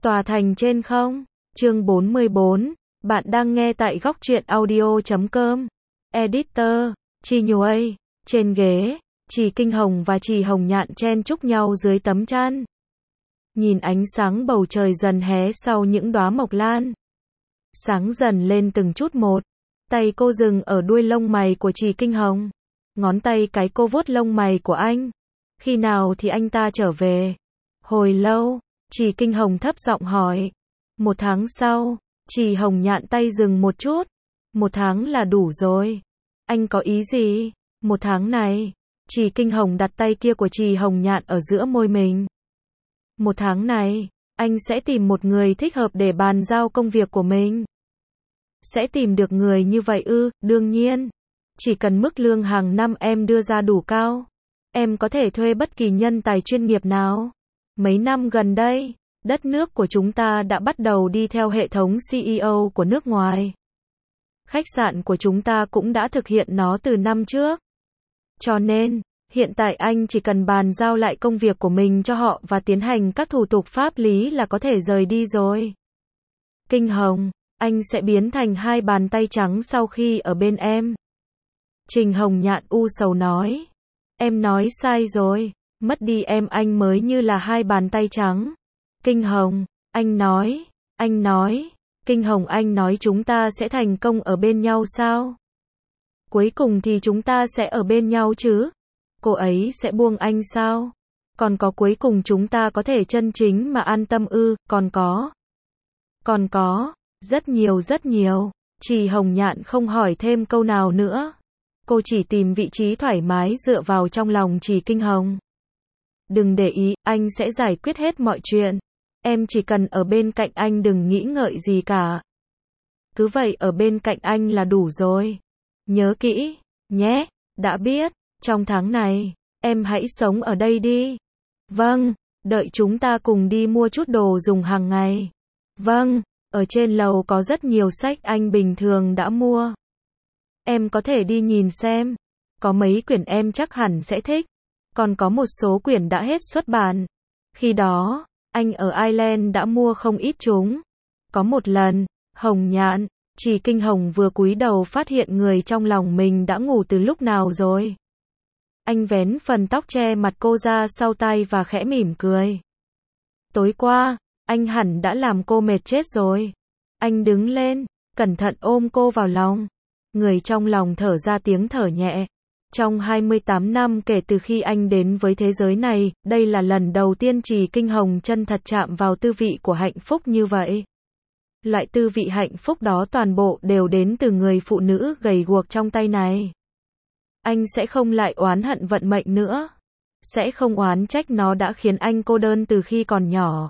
Tòa thành trên không. Chương 44. Bạn đang nghe tại góc truyện audio.com. Editor, Chi Nhuây. Trên ghế, Trì Kinh Hồng và Trì Hồng Nhạn chen chúc nhau dưới tấm chăn. Nhìn ánh sáng bầu trời dần hé sau những đóa mộc lan. Sáng dần lên từng chút một. Tay cô dừng ở đuôi lông mày của Trì Kinh Hồng. Ngón tay cái cô vuốt lông mày của anh. Khi nào thì anh ta trở về? Hồi lâu, Trì Kinh Hồng thấp giọng hỏi. 1 tháng sau. Trì Hồng Nhạn tay dừng một chút. 1 tháng là đủ rồi. Anh có ý gì? 1 tháng này. Trì Kinh Hồng đặt tay kia của Trì Hồng Nhạn ở giữa môi mình. 1 tháng này, anh sẽ tìm một người thích hợp để bàn giao công việc của mình. Sẽ tìm được người như vậy ư? Đương nhiên. Chỉ cần mức lương hàng năm em đưa ra đủ cao, em có thể thuê bất kỳ nhân tài chuyên nghiệp nào. Mấy năm gần đây, đất nước của chúng ta đã bắt đầu đi theo hệ thống CEO của nước ngoài. Khách sạn của chúng ta cũng đã thực hiện nó từ năm trước. Cho nên, hiện tại anh chỉ cần bàn giao lại công việc của mình cho họ và tiến hành các thủ tục pháp lý là có thể rời đi rồi. Kinh Hồng, anh sẽ biến thành 2 bàn tay trắng sau khi ở bên em. Trình Hồng Nhạn u sầu nói. Em nói sai rồi, mất đi em anh mới như là 2 bàn tay trắng. Kinh Hồng, anh nói, Kinh Hồng anh nói chúng ta sẽ thành công ở bên nhau sao? Cuối cùng thì chúng ta sẽ ở bên nhau chứ? Cô ấy sẽ buông anh sao? Còn có cuối cùng chúng ta có thể chân chính mà an tâm ư? Còn có, rất nhiều. Trì Hồng Nhạn không hỏi thêm câu nào nữa. Cô chỉ tìm vị trí thoải mái dựa vào trong lòng Trì Kinh Hồng. Đừng để ý, anh sẽ giải quyết hết mọi chuyện. Em chỉ cần ở bên cạnh anh đừng nghĩ ngợi gì cả. Cứ vậy ở bên cạnh anh là đủ rồi. Nhớ kỹ, nhé, đã biết, trong tháng này, em hãy sống ở đây đi. Vâng, đợi chúng ta cùng đi mua chút đồ dùng hàng ngày. Vâng, ở trên lầu có rất nhiều sách anh bình thường đã mua. Em có thể đi nhìn xem. Có mấy quyển em chắc hẳn sẽ thích. Còn có một số quyển đã hết xuất bản. Khi đó, anh ở Ireland đã mua không ít chúng. Có một lần, Hồng Nhạn, Trì Kinh Hồng vừa cúi đầu phát hiện người trong lòng mình đã ngủ từ lúc nào rồi. Anh vén phần tóc che mặt cô ra sau tai và khẽ mỉm cười. Tối qua, anh hẳn đã làm cô mệt chết rồi. Anh đứng lên, cẩn thận ôm cô vào lòng. Người trong lòng thở ra tiếng thở nhẹ. Trong 28 năm kể từ khi anh đến với thế giới này, đây là lần đầu tiên Trì Kinh Hồng chân thật chạm vào tư vị của hạnh phúc như vậy. Loại tư vị hạnh phúc đó toàn bộ đều đến từ người phụ nữ gầy guộc trong tay này. Anh sẽ không lại oán hận vận mệnh nữa. Sẽ không oán trách nó đã khiến anh cô đơn từ khi còn nhỏ.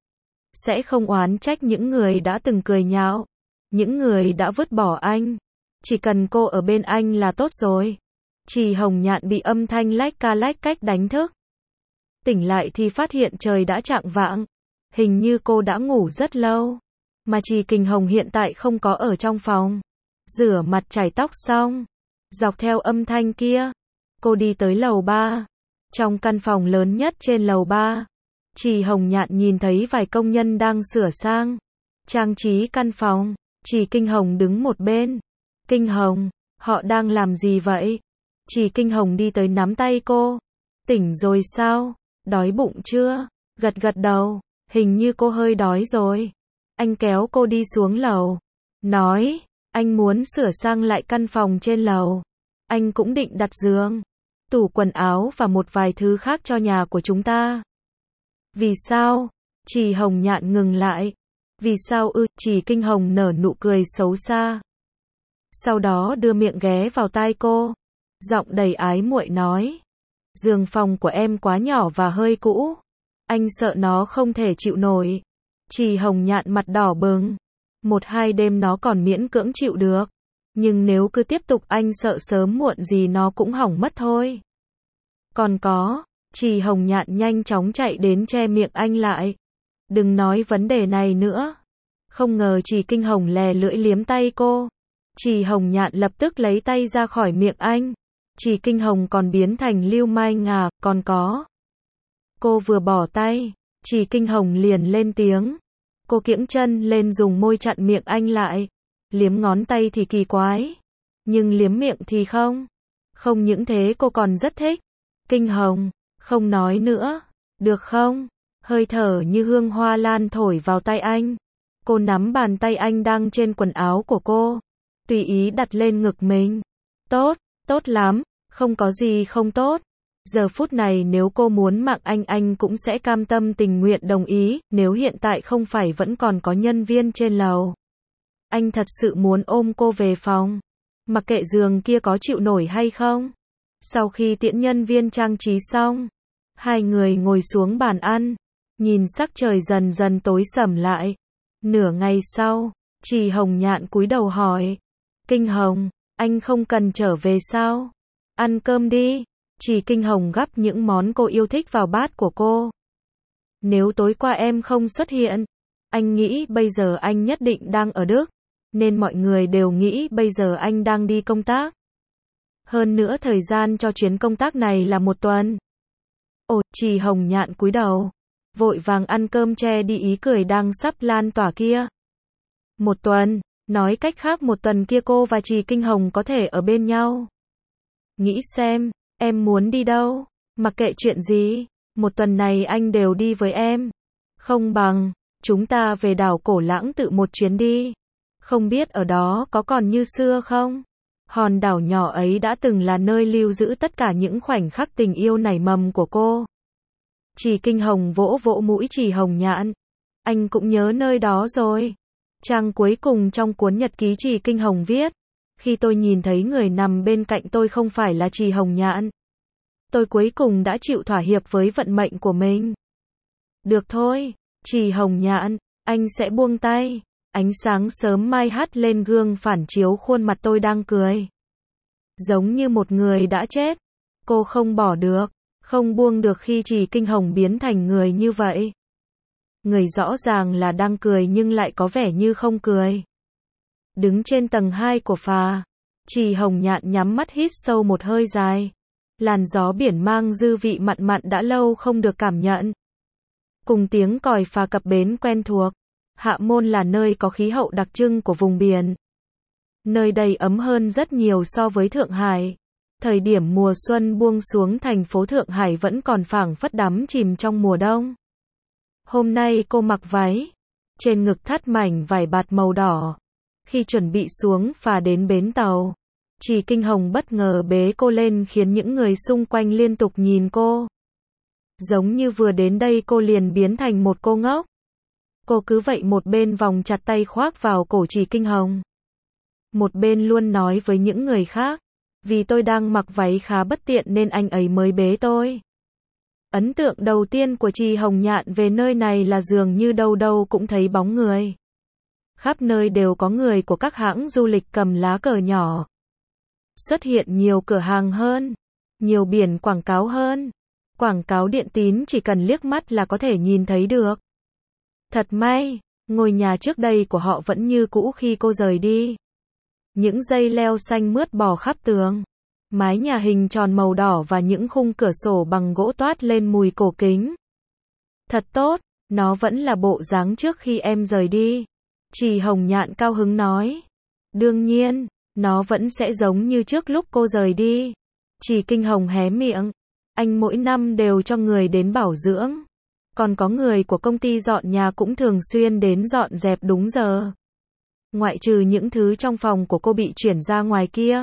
Sẽ không oán trách những người đã từng cười nhạo. Những người đã vứt bỏ anh. Chỉ cần cô ở bên anh là tốt rồi. Trì Hồng Nhạn bị âm thanh lách ca lách cách đánh thức. Tỉnh lại thì phát hiện trời đã chạng vạng. Hình như cô đã ngủ rất lâu. Mà Trì Kinh Hồng hiện tại không có ở trong phòng. Rửa mặt chải tóc xong. Dọc theo âm thanh kia, cô đi tới lầu 3. Trong căn phòng lớn nhất trên lầu 3, Trì Hồng Nhạn nhìn thấy vài công nhân đang sửa sang, trang trí căn phòng. Trì Kinh Hồng đứng một bên. Kinh Hồng, họ đang làm gì vậy? Trì Kinh Hồng đi tới nắm tay cô. Tỉnh rồi sao? Đói bụng chưa? Gật đầu, hình như cô hơi đói rồi. Anh kéo cô đi xuống lầu. Nói, anh muốn sửa sang lại căn phòng trên lầu. Anh cũng định đặt giường, tủ quần áo và một vài thứ khác cho nhà của chúng ta. Vì sao? Trì Hồng Nhạn ngừng lại. Vì sao ư? Trì Kinh Hồng nở nụ cười xấu xa. Sau đó đưa miệng ghé vào tai cô. Giọng đầy ái muội nói. Giường phòng của em quá nhỏ và hơi cũ. Anh sợ nó không thể chịu nổi. Trì Hồng Nhạn mặt đỏ bừng. 1-2 đêm nó còn miễn cưỡng chịu được. Nhưng nếu cứ tiếp tục anh sợ sớm muộn gì nó cũng hỏng mất thôi. Còn có, Trì Hồng Nhạn nhanh chóng chạy đến che miệng anh lại. Đừng nói vấn đề này nữa. Không ngờ Trì Kinh Hồng lè lưỡi liếm tay cô. Trì Hồng Nhạn lập tức lấy tay ra khỏi miệng anh. Trì Kinh Hồng còn biến thành lưu manh à, còn có. Cô vừa bỏ tay, Trì Kinh Hồng liền lên tiếng. Cô kiễng chân lên dùng môi chặn miệng anh lại. Liếm ngón tay thì kỳ quái. Nhưng liếm miệng thì không. Không những thế cô còn rất thích. Kinh Hồng, không nói nữa. Được không? Hơi thở như hương hoa lan thổi vào tay anh. Cô nắm bàn tay anh đang trên quần áo của cô. Tùy ý đặt lên ngực mình. Tốt, tốt lắm, không có gì không tốt. Giờ phút này nếu cô muốn mạng anh cũng sẽ cam tâm tình nguyện đồng ý, nếu hiện tại không phải vẫn còn có nhân viên trên lầu. Anh thật sự muốn ôm cô về phòng. Mặc kệ giường kia có chịu nổi hay không. Sau khi tiễn nhân viên trang trí xong, hai người ngồi xuống bàn ăn, nhìn sắc trời dần dần tối sầm lại. Nửa ngày sau, Trì Hồng Nhạn cúi đầu hỏi. Kinh Hồng, anh không cần trở về sao? Ăn cơm đi. Trì Kinh Hồng gắp những món cô yêu thích vào bát của cô. Nếu tối qua em không xuất hiện, anh nghĩ bây giờ anh nhất định đang ở Đức, nên mọi người đều nghĩ bây giờ anh đang đi công tác. Hơn nữa thời gian cho chuyến công tác này là 1 tuần. Ồ, Trì Hồng Nhạn cúi đầu, vội vàng ăn cơm che đi ý cười đang sắp lan tỏa kia. 1 tuần, nói cách khác 1 tuần kia cô và Trì Kinh Hồng có thể ở bên nhau. Nghĩ xem, em muốn đi đâu? Mặc kệ chuyện gì, 1 tuần này anh đều đi với em. Không bằng, chúng ta về đảo Cổ Lãng tự một chuyến đi. Không biết ở đó có còn như xưa không? Hòn đảo nhỏ ấy đã từng là nơi lưu giữ tất cả những khoảnh khắc tình yêu nảy mầm của cô. Trì Kinh Hồng vỗ vỗ mũi Trì Hồng Nhạn. Anh cũng nhớ nơi đó rồi. Trang cuối cùng trong cuốn nhật ký Trì Kinh Hồng viết. Khi tôi nhìn thấy người nằm bên cạnh tôi không phải là Trì Hồng Nhạn, tôi cuối cùng đã chịu thỏa hiệp với vận mệnh của mình. Được thôi, Trì Hồng Nhạn, anh sẽ buông tay. Ánh sáng sớm mai hắt lên gương phản chiếu khuôn mặt tôi đang cười. Giống như một người đã chết. Cô không bỏ được, không buông được khi Trì Kinh Hồng biến thành người như vậy. Người rõ ràng là đang cười nhưng lại có vẻ như không cười. Đứng trên tầng 2 của phà, Trì Hồng Nhạn nhắm mắt hít sâu một hơi dài. Làn gió biển mang dư vị mặn mặn đã lâu không được cảm nhận. Cùng tiếng còi phà cập bến quen thuộc, Hạ Môn là nơi có khí hậu đặc trưng của vùng biển. Nơi đây ấm hơn rất nhiều so với Thượng Hải. Thời điểm mùa xuân buông xuống thành phố Thượng Hải vẫn còn phảng phất đắm chìm trong mùa đông. Hôm nay cô mặc váy, trên ngực thắt mảnh vải bạt màu đỏ. Khi chuẩn bị xuống phà đến bến tàu, Trì Kinh Hồng bất ngờ bế cô lên khiến những người xung quanh liên tục nhìn cô. Giống như vừa đến đây cô liền biến thành một cô ngốc. Cô cứ vậy một bên vòng chặt tay khoác vào cổ Trì Kinh Hồng, một bên luôn nói với những người khác, vì tôi đang mặc váy khá bất tiện nên anh ấy mới bế tôi. Ấn tượng đầu tiên của Trì Hồng Nhạn về nơi này là dường như đâu đâu cũng thấy bóng người. Khắp nơi đều có người của các hãng du lịch cầm lá cờ nhỏ. Xuất hiện nhiều cửa hàng hơn, nhiều biển quảng cáo hơn. Quảng cáo điện tín chỉ cần liếc mắt là có thể nhìn thấy được. Thật may, ngôi nhà trước đây của họ vẫn như cũ khi cô rời đi. Những dây leo xanh mướt bò khắp tường. Mái nhà hình tròn màu đỏ và những khung cửa sổ bằng gỗ toát lên mùi cổ kính. Thật tốt, nó vẫn là bộ dáng trước khi em rời đi. Trì Hồng Nhạn cao hứng nói. Đương nhiên, nó vẫn sẽ giống như trước lúc cô rời đi. Trì Kinh Hồng hé miệng. Anh mỗi năm đều cho người đến bảo dưỡng. Còn có người của công ty dọn nhà cũng thường xuyên đến dọn dẹp đúng giờ. Ngoại trừ những thứ trong phòng của cô bị chuyển ra ngoài kia.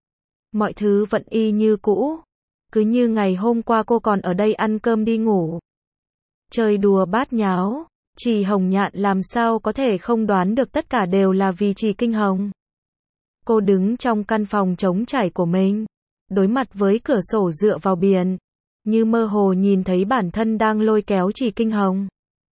Mọi thứ vẫn y như cũ. Cứ như ngày hôm qua cô còn ở đây ăn cơm đi ngủ. Chơi đùa bát nháo. Trì Hồng Nhạn làm sao có thể không đoán được tất cả đều là vì Trì Kinh Hồng. Cô đứng trong căn phòng trống trải của mình, đối mặt với cửa sổ dựa vào biển, như mơ hồ nhìn thấy bản thân đang lôi kéo Trì Kinh Hồng.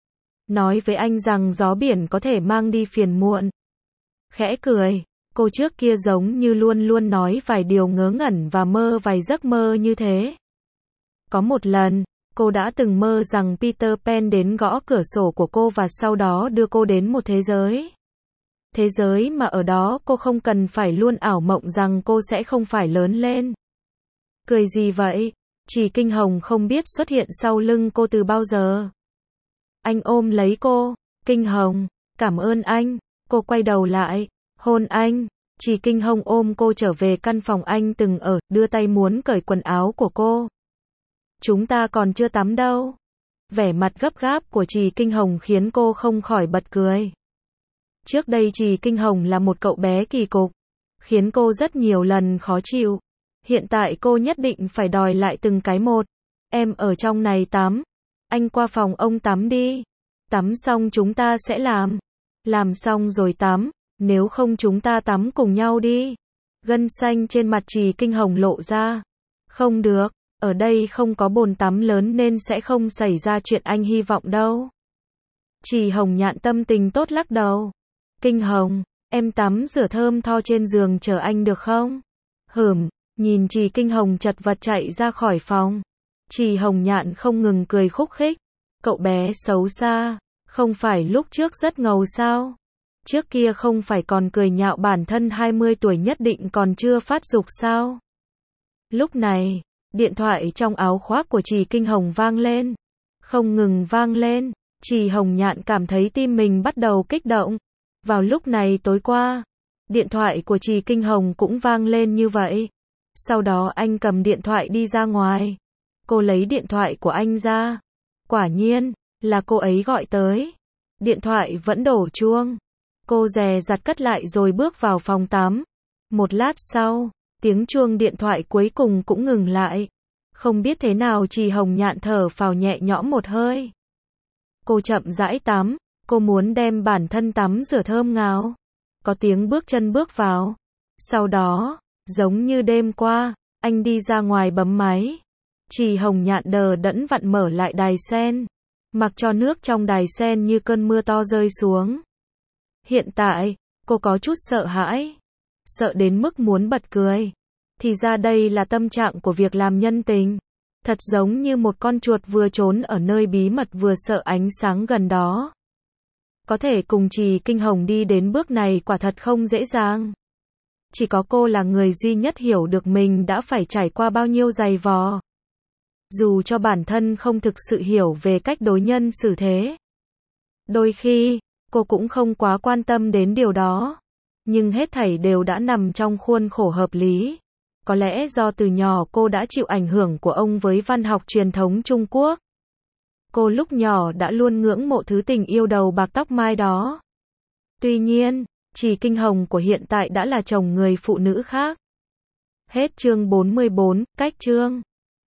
Nói với anh rằng gió biển có thể mang đi phiền muộn. Khẽ cười, cô trước kia giống như luôn luôn nói vài điều ngớ ngẩn và mơ vài giấc mơ như thế. Có một lần, cô đã từng mơ rằng Peter Pan đến gõ cửa sổ của cô và sau đó đưa cô đến một thế giới. Thế giới mà ở đó cô không cần phải luôn ảo mộng rằng cô sẽ không phải lớn lên. Cười gì vậy? Trì Kinh Hồng không biết xuất hiện sau lưng cô từ bao giờ. Anh ôm lấy cô, Kinh Hồng, cảm ơn anh. Cô quay đầu lại, hôn anh. Trì Kinh Hồng ôm cô trở về căn phòng anh từng ở, đưa tay muốn cởi quần áo của cô. Chúng ta còn chưa tắm đâu. Vẻ mặt gấp gáp của Trì Kinh Hồng khiến cô không khỏi bật cười. Trước đây Trì Kinh Hồng là một cậu bé kỳ cục, khiến cô rất nhiều lần khó chịu. Hiện tại cô nhất định phải đòi lại từng cái một. Em ở trong này tắm. Anh qua phòng ông tắm đi. Tắm xong chúng ta sẽ làm. Làm xong rồi tắm. Nếu không chúng ta tắm cùng nhau đi. Gân xanh trên mặt Trì Kinh Hồng lộ ra. Không được, ở đây không có bồn tắm lớn nên sẽ không xảy ra chuyện anh hy vọng đâu. Trì Hồng Nhạn tâm tình tốt lắc đầu. Kinh Hồng, em tắm rửa thơm tho trên giường chờ anh được không? Nhìn Trì Kinh Hồng chật vật chạy ra khỏi phòng. Trì Hồng Nhạn không ngừng cười khúc khích. Cậu bé xấu xa, không phải lúc trước rất ngầu sao? Trước kia không phải còn cười nhạo bản thân 20 tuổi nhất định còn chưa phát dục sao? Lúc này, điện thoại trong áo khoác của Trì Kinh Hồng vang lên. Không ngừng vang lên, Trì Hồng Nhạn cảm thấy tim mình bắt đầu kích động. Vào lúc này tối qua, điện thoại của Trì Kinh Hồng cũng vang lên như vậy. Sau đó anh cầm điện thoại đi ra ngoài. Cô lấy điện thoại của anh ra. Quả nhiên, là cô ấy gọi tới. Điện thoại vẫn đổ chuông. Cô dè dặt cất lại rồi bước vào phòng tắm. Một lát sau, tiếng chuông điện thoại cuối cùng cũng ngừng lại. Không biết thế nào Trì Hồng Nhạn thở phào nhẹ nhõm một hơi. Cô chậm rãi tắm. Cô muốn đem bản thân tắm rửa thơm ngào. Có tiếng bước chân bước vào. Sau đó, giống như đêm qua, anh đi ra ngoài bấm máy. Trì Hồng Nhạn đờ đẫn vặn mở lại đài sen. Mặc cho nước trong đài sen như cơn mưa to rơi xuống. Hiện tại, cô có chút sợ hãi. Sợ đến mức muốn bật cười. Thì ra đây là tâm trạng của việc làm nhân tình. Thật giống như một con chuột vừa trốn ở nơi bí mật vừa sợ ánh sáng gần đó. Có thể cùng Trì Kinh Hồng đi đến bước này quả thật không dễ dàng. Chỉ có cô là người duy nhất hiểu được mình đã phải trải qua bao nhiêu dày vò. Dù cho bản thân không thực sự hiểu về cách đối nhân xử thế. Đôi khi, cô cũng không quá quan tâm đến điều đó. Nhưng hết thảy đều đã nằm trong khuôn khổ hợp lý. Có lẽ do từ nhỏ cô đã chịu ảnh hưởng của ông với văn học truyền thống Trung Quốc. Cô lúc nhỏ đã luôn ngưỡng mộ thứ tình yêu đầu bạc tóc mai đó. Tuy nhiên, Trì Kinh Hồng của hiện tại đã là chồng người phụ nữ khác. Hết chương 44, cách chương.